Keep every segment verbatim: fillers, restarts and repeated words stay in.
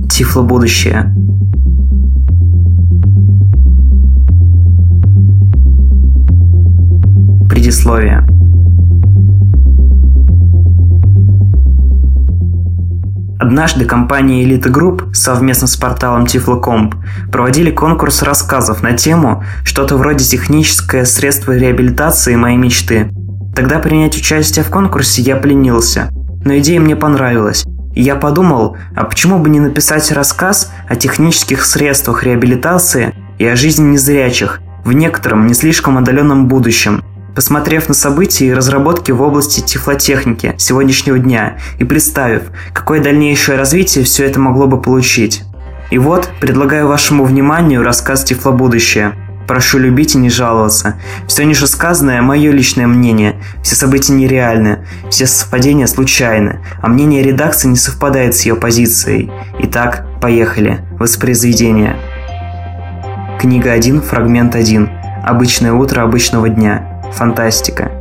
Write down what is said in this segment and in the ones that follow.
Тифло будущее. Предисловие. Однажды компания Elite Group совместно с порталом Tiflo.comp проводили конкурс рассказов на тему что-то вроде «Техническое средство реабилитации моей мечты». Тогда принять участие в конкурсе я поленился, но идея мне понравилась. И я подумал, а почему бы не написать рассказ о технических средствах реабилитации и о жизни незрячих в некотором не слишком отдаленном будущем, посмотрев на события и разработки в области тифлотехники сегодняшнего дня и представив, какое дальнейшее развитие все это могло бы получить. И вот, предлагаю вашему вниманию рассказ «Тифло будущее». Прошу любить и не жаловаться. Все нижесказанное – мое личное мнение. Все события нереальны, все совпадения случайны, а мнение редакции не совпадает с ее позицией. Итак, поехали. Воспроизведение. Книга один, фрагмент один. Обычное утро обычного дня. Фантастика.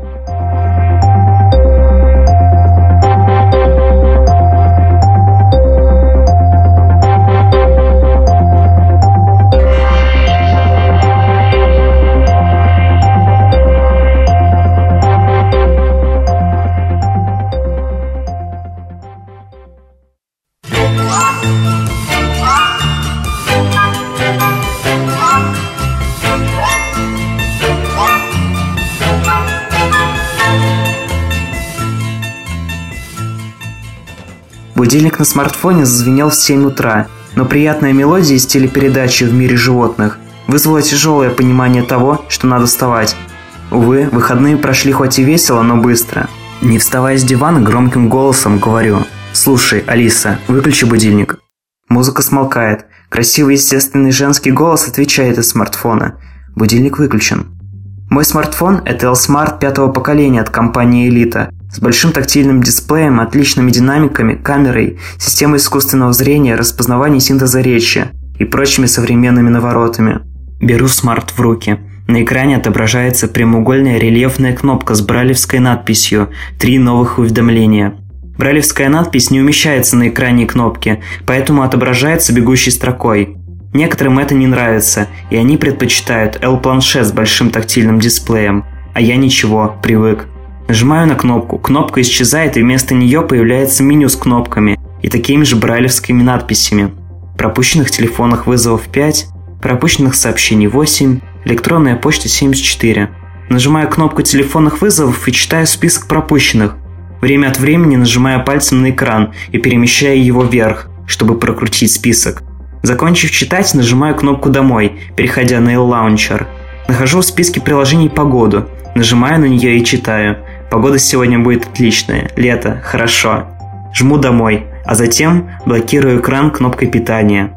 Будильник на смартфоне зазвенел в семь утра, но приятная мелодия из телепередачи «В мире животных» вызвала тяжелое понимание того, что надо вставать. Увы, выходные прошли хоть и весело, но быстро. Не вставая с дивана, громким голосом говорю: «Слушай, Алиса, выключи будильник». Музыка смолкает. Красивый естественный женский голос отвечает из смартфона: «Будильник выключен». Мой смартфон – это L-Smart пятого поколения от компании Elite, с большим тактильным дисплеем, отличными динамиками, камерой, системой искусственного зрения, распознавания синтеза речи и прочими современными наворотами. Беру смарт в руки. На экране отображается прямоугольная рельефная кнопка с брайлевской надписью «Три новых уведомления». Брайлевская надпись не умещается на экране кнопки, поэтому отображается бегущей строкой. Некоторым это не нравится, и они предпочитают L-планшет с большим тактильным дисплеем, а я ничего, привык. Нажимаю на кнопку, кнопка исчезает, и вместо нее появляется меню с кнопками и такими же брайлевскими надписями. Пропущенных телефонных вызовов пять, пропущенных сообщений восемь, электронная почта семьдесят четыре. Нажимаю кнопку телефонных вызовов и читаю список пропущенных. Время от времени нажимаю пальцем на экран и перемещаю его вверх, чтобы прокрутить список. Закончив читать, нажимаю кнопку «Домой», переходя на L-Launcher. Нахожу в списке приложений погоду, нажимаю на нее и читаю. Погода сегодня будет отличная, лето, хорошо. Жму «Домой», а затем блокирую экран кнопкой питания.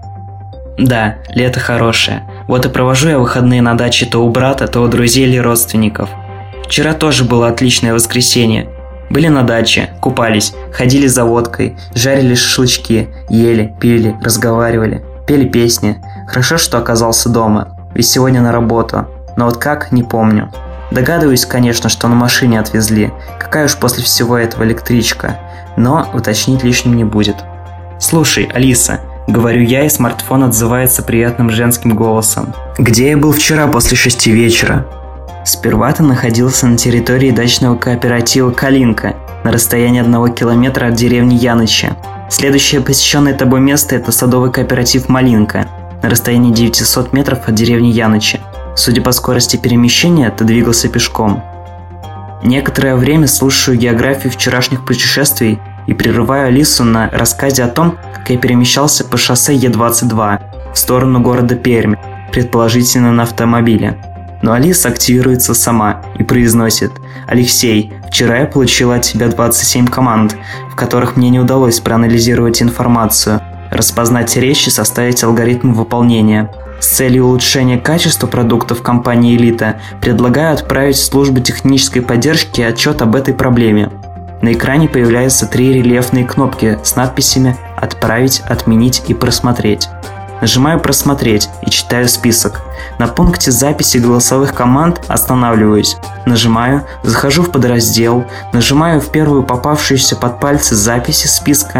Да, лето хорошее. Вот и провожу я выходные на даче то у брата, то у друзей или родственников. Вчера тоже было отличное воскресенье. Были на даче, купались, ходили за водкой, жарили шашлычки, ели, пили, разговаривали, пели песни. Хорошо, что оказался дома, ведь сегодня на работу. Но вот как, не помню. Догадываюсь, конечно, что на машине отвезли. Какая уж после всего этого электричка. Но уточнить лишним не будет. «Слушай, Алиса», — говорю я, и смартфон отзывается приятным женским голосом. «Где я был вчера после шести вечера?» Сперва ты находился на территории дачного кооператива «Калинка», на расстоянии одного километра от деревни Яныча. Следующее посещенное тобой место – это садовый кооператив «Малинка», на расстоянии девятьсот метров от деревни Яныча. Судя по скорости перемещения, ты двигался пешком. Некоторое время слушаю географию вчерашних путешествий и прерываю Алису на рассказе о том, как я перемещался по шоссе Е двадцать два в сторону города Пермь, предположительно на автомобиле. Но Алиса активируется сама и произносит: «Алексей, вчера я получила от тебя двадцать семь команд, в которых мне не удалось проанализировать информацию, распознать речь и составить алгоритм выполнения. С целью улучшения качества продуктов компании Elite предлагаю отправить в службу технической поддержки отчет об этой проблеме». На экране появляются три рельефные кнопки с надписями «Отправить», «Отменить» и «Просмотреть». Нажимаю «Просмотреть» и читаю список. На пункте записи голосовых команд останавливаюсь. Нажимаю, захожу в подраздел, нажимаю в первую попавшуюся под пальцы записи списка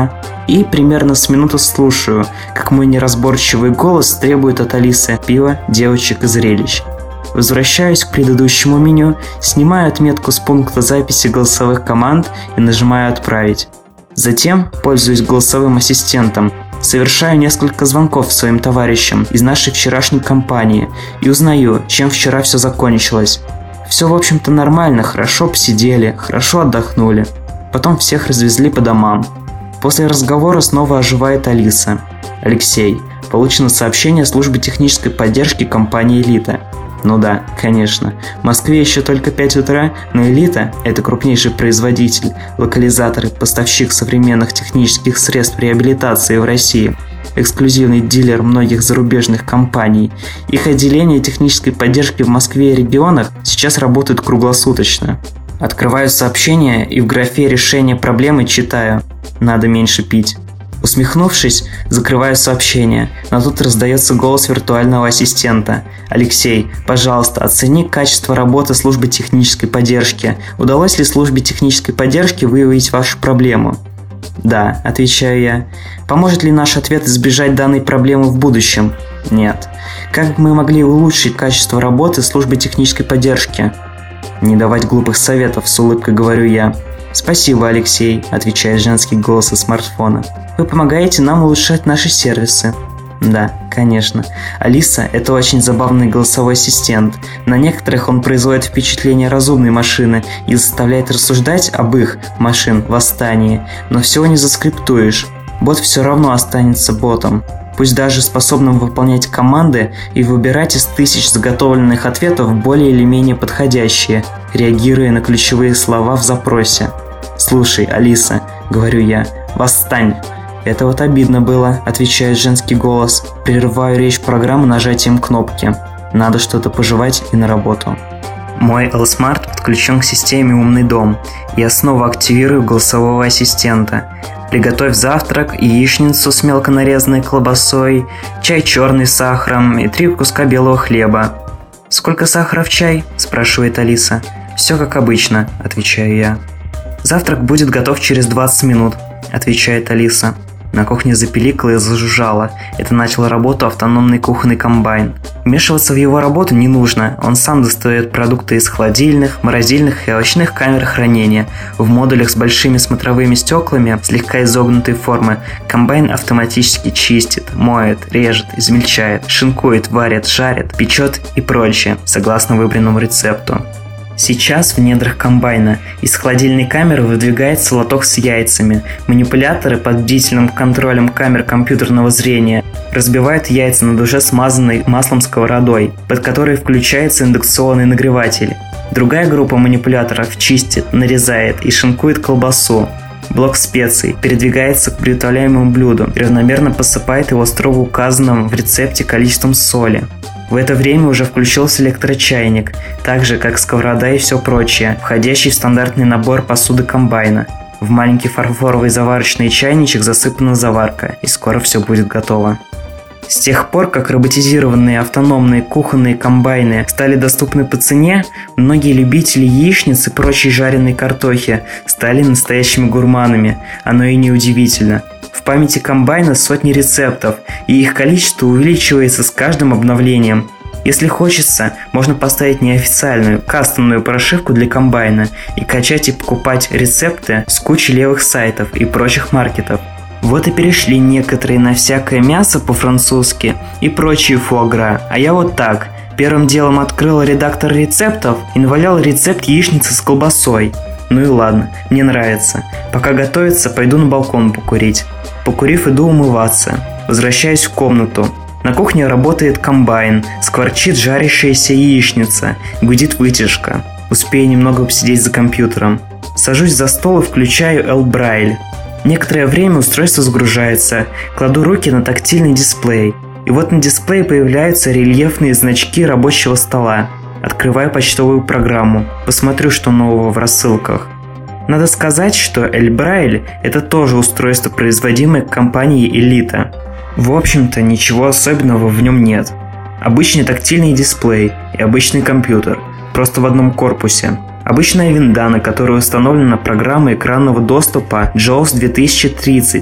и примерно с минуту слушаю, как мой неразборчивый голос требует от Алисы пива, девочек и зрелищ. Возвращаюсь к предыдущему меню, снимаю отметку с пункта записи голосовых команд и нажимаю «Отправить». Затем пользуюсь голосовым ассистентом, совершаю несколько звонков своим товарищам из нашей вчерашней компании и узнаю, чем вчера все закончилось. Все, в общем-то, нормально, хорошо посидели, хорошо отдохнули. Потом всех развезли по домам. После разговора снова оживает Алиса. Алексей, получено сообщение службы технической поддержки компании «Элита». Ну да, конечно. В Москве еще только пять утра, но «Элита» — это крупнейший производитель, локализатор и поставщик современных технических средств реабилитации в России, эксклюзивный дилер многих зарубежных компаний. Их отделения технической поддержки в Москве и регионах сейчас работают круглосуточно. Открываю сообщение и в графе решения проблемы читаю «Надо меньше пить». Усмехнувшись, закрываю сообщение, но тут раздается голос виртуального ассистента. «Алексей, пожалуйста, оцени качество работы службы технической поддержки. Удалось ли службе технической поддержки выявить вашу проблему?» «Да», – отвечаю я. «Поможет ли наш ответ избежать данной проблемы в будущем?» «Нет». «Как мы могли улучшить качество работы службы технической поддержки?» «Не давать глупых советов», – с улыбкой говорю я. «Спасибо, Алексей», – отвечает женский голос из смартфона. «Вы помогаете нам улучшать наши сервисы». Да, конечно. Алиса – это очень забавный голосовой ассистент. На некоторых он производит впечатление разумной машины и заставляет рассуждать об их, машин, восстании. Но всего не заскриптуешь. Бот все равно останется ботом. Пусть даже способным выполнять команды и выбирать из тысяч заготовленных ответов более или менее подходящие, реагируя на ключевые слова в запросе. «Слушай, Алиса», — говорю я, — «восстань». «Это вот обидно было», — отвечает женский голос. Прерываю речь программы нажатием кнопки. Надо что-то пожевать и на работу. Мой L-Smart подключен к системе «Умный дом». Я снова активирую голосового ассистента. Приготовь завтрак, яичницу с мелко нарезанной колбасой, чай черный с сахаром и три куска белого хлеба. «Сколько сахара в чай?» – спрашивает Алиса. «Все как обычно», – отвечаю я. «Завтрак будет готов через двадцать минут», – отвечает Алиса. На кухне запиликало и зажужжало. Это начал работу автономный кухонный комбайн. Вмешиваться в его работу не нужно. Он сам достает продукты из холодильных, морозильных и овощных камер хранения. В модулях с большими смотровыми стеклами слегка изогнутой формы комбайн автоматически чистит, моет, режет, измельчает, шинкует, варит, жарит, печет и прочее, согласно выбранному рецепту. Сейчас в недрах комбайна из холодильной камеры выдвигается лоток с яйцами. Манипуляторы под бдительным контролем камер компьютерного зрения разбивают яйца над уже смазанной маслом сковородой, под которой включается индукционный нагреватель. Другая группа манипуляторов чистит, нарезает и шинкует колбасу. Блок специй передвигается к приготовляемому блюду и равномерно посыпает его строго указанным в рецепте количеством соли. В это время уже включился электрочайник, так же как сковорода и все прочее, входящий в стандартный набор посуды комбайна. В маленький фарфоровый заварочный чайничек засыпана заварка, и скоро все будет готово. С тех пор, как роботизированные автономные кухонные комбайны стали доступны по цене, многие любители яичниц и прочей жареной картохи стали настоящими гурманами. Оно и неудивительно. В памяти комбайна сотни рецептов, и их количество увеличивается с каждым обновлением. Если хочется, можно поставить неофициальную, кастомную прошивку для комбайна и качать и покупать рецепты с кучей левых сайтов и прочих маркетов. Вот и перешли некоторые на всякое мясо по-французски и прочие фуагра, а я вот так. Первым делом открыл редактор рецептов и навалял рецепт яичницы с колбасой. Ну и ладно, мне нравится. Пока готовится, пойду на балкон покурить. Покурив, иду умываться. Возвращаюсь в комнату. На кухне работает комбайн, скворчит жарящаяся яичница, гудит вытяжка. Успею немного посидеть за компьютером. Сажусь за стол и включаю L-Braille. Некоторое время устройство загружается, кладу руки на тактильный дисплей. И вот на дисплее появляются рельефные значки рабочего стола. Открываю почтовую программу, посмотрю, что нового в рассылках. Надо сказать, что L-Braille – это тоже устройство, производимое компанией «Элита». В общем-то, ничего особенного в нем нет. Обычный тактильный дисплей и обычный компьютер, просто в одном корпусе. Обычная винда, на которой установлена программа экранного доступа джоус две тысячи тридцать.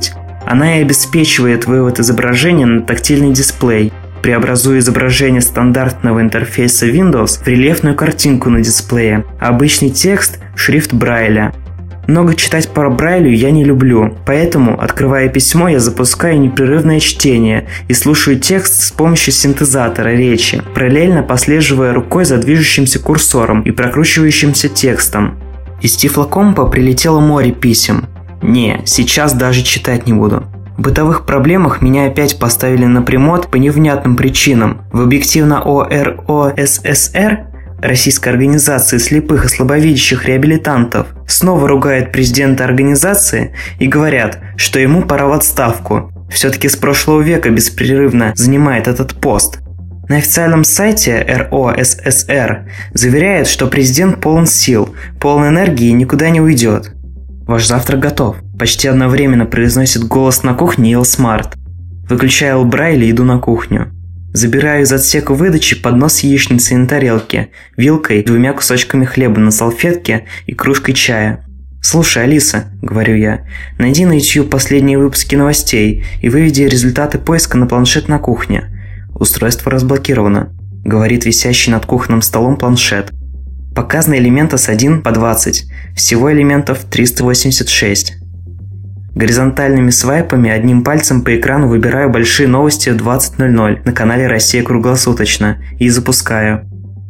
Она и обеспечивает вывод изображения на тактильный дисплей, преобразуя изображение стандартного интерфейса Windows в рельефную картинку на дисплее, а обычный текст в шрифт Брайля. Много читать по Брайлю я не люблю, поэтому, открывая письмо, я запускаю непрерывное чтение и слушаю текст с помощью синтезатора речи, параллельно послеживая рукой за движущимся курсором и прокручивающимся текстом. Из тифлокомпа прилетело море писем. Не, сейчас даже читать не буду. В бытовых проблемах меня опять поставили на примот по невнятным причинам. В объективно О Р О С С Р, Российской организации слепых и слабовидящих реабилитантов, снова ругают президента организации и говорят, что ему пора в отставку. Все-таки с прошлого века беспрерывно занимает этот пост. На официальном сайте Р О С С Р заверяют, что президент полон сил, полон энергии и никуда не уйдет. Ваш завтрак готов. Почти одновременно произносит голос на кухне Элсмарт. Выключаю Эл Брайля и иду на кухню. Забираю из отсека выдачи поднос с яичницей на тарелке, вилкой, двумя кусочками хлеба на салфетке и кружкой чая. «Слушай, Алиса», — говорю я, — «найди на YouTube последние выпуски новостей и выведи результаты поиска на планшет на кухне». «Устройство разблокировано», — говорит висящий над кухонным столом планшет. Показано элемента с один по двадцать, всего элементов триста восемьдесят шесть. Горизонтальными свайпами одним пальцем по экрану выбираю большие новости в двадцать ноль ноль на канале «Россия круглосуточно» и запускаю.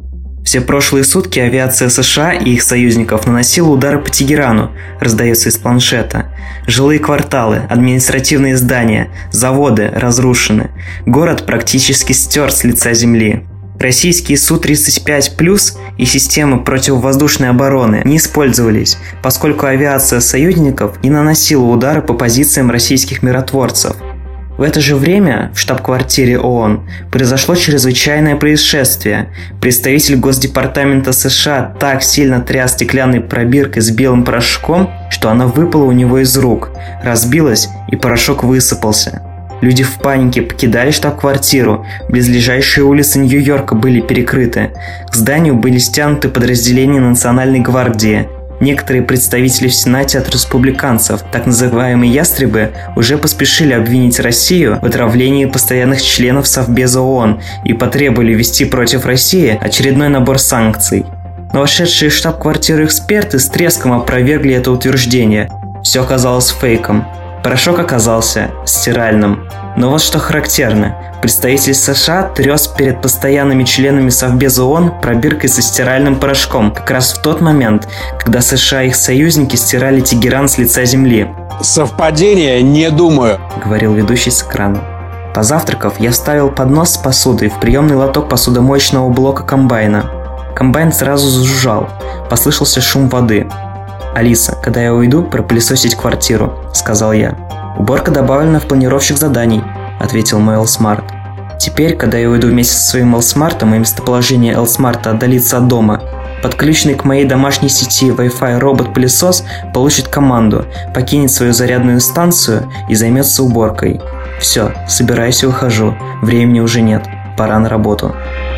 Все прошлые сутки авиация США и их союзников наносила удары по Тегерану, раздается из планшета. Жилые кварталы, административные здания, заводы разрушены. Город практически стерт с лица земли. Российские Су тридцать пять плюс и системы противовоздушной обороны не использовались, поскольку авиация союзников не наносила удары по позициям российских миротворцев. В это же время в штаб-квартире ООН произошло чрезвычайное происшествие. Представитель Госдепартамента США так сильно тряс стеклянной пробиркой с белым порошком, что она выпала у него из рук, разбилась и порошок высыпался. Люди в панике покидали штаб-квартиру, близлежащие улицы Нью-Йорка были перекрыты. К зданию были стянуты подразделения Национальной гвардии. Некоторые представители в Сенате от республиканцев, так называемые ястребы, уже поспешили обвинить Россию в отравлении постоянных членов Совбеза ООН и потребовали ввести против России очередной набор санкций. Но вошедшие в штаб-квартиру эксперты с треском опровергли это утверждение. Все оказалось фейком. Порошок оказался стиральным. Но вот что характерно. Представитель США тряс перед постоянными членами Совбеза ООН пробиркой со стиральным порошком как раз в тот момент, когда США и их союзники стирали Тегеран с лица земли. «Совпадение? Не думаю», — говорил ведущий с экрана. Позавтракав, я вставил поднос с посудой в приемный лоток посудомоечного блока комбайна. Комбайн сразу зажужжал. Послышался шум воды. «Алиса, когда я уйду, пропылесосить квартиру», — сказал я. «Уборка добавлена в планировщик заданий», — ответил мой Элсмарт. «Теперь, когда я уйду вместе со своим Элсмартом и местоположение Элсмарта отдалится от дома, подключенный к моей домашней сети Wi-Fi робот-пылесос получит команду, покинет свою зарядную станцию и займется уборкой. Все, собираюсь и ухожу, времени уже нет, пора на работу».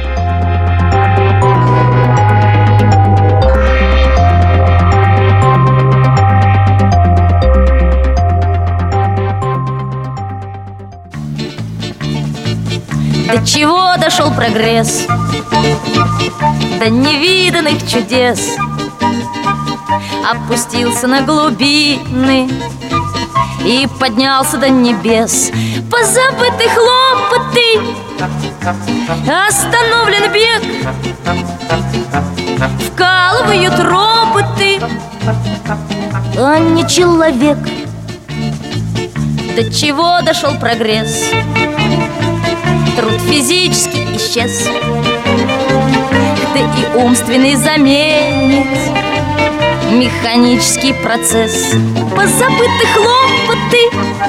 До чего дошел прогресс? До невиданных чудес. Опустился на глубины и поднялся до небес. Позабыты хлопоты, остановлен бег, вкалывают роботы, а не человек. До чего дошел прогресс? Труд физически исчез, да и умственный заменит механический процесс. Позабыты хлопоты,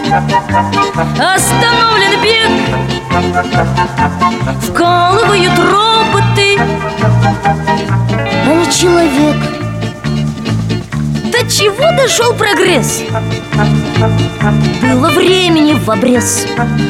остановлен бег, вкалывают роботы, а не человек. До чего дошел прогресс? Было времени в обрез.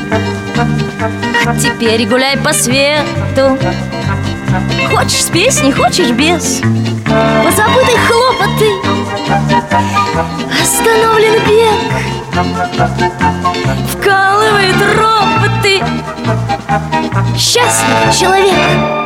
Теперь гуляй по свету, хочешь с песней, хочешь без. Позабыты хлопоты, остановлен бег, вкалывает роботы. Счастлив человек.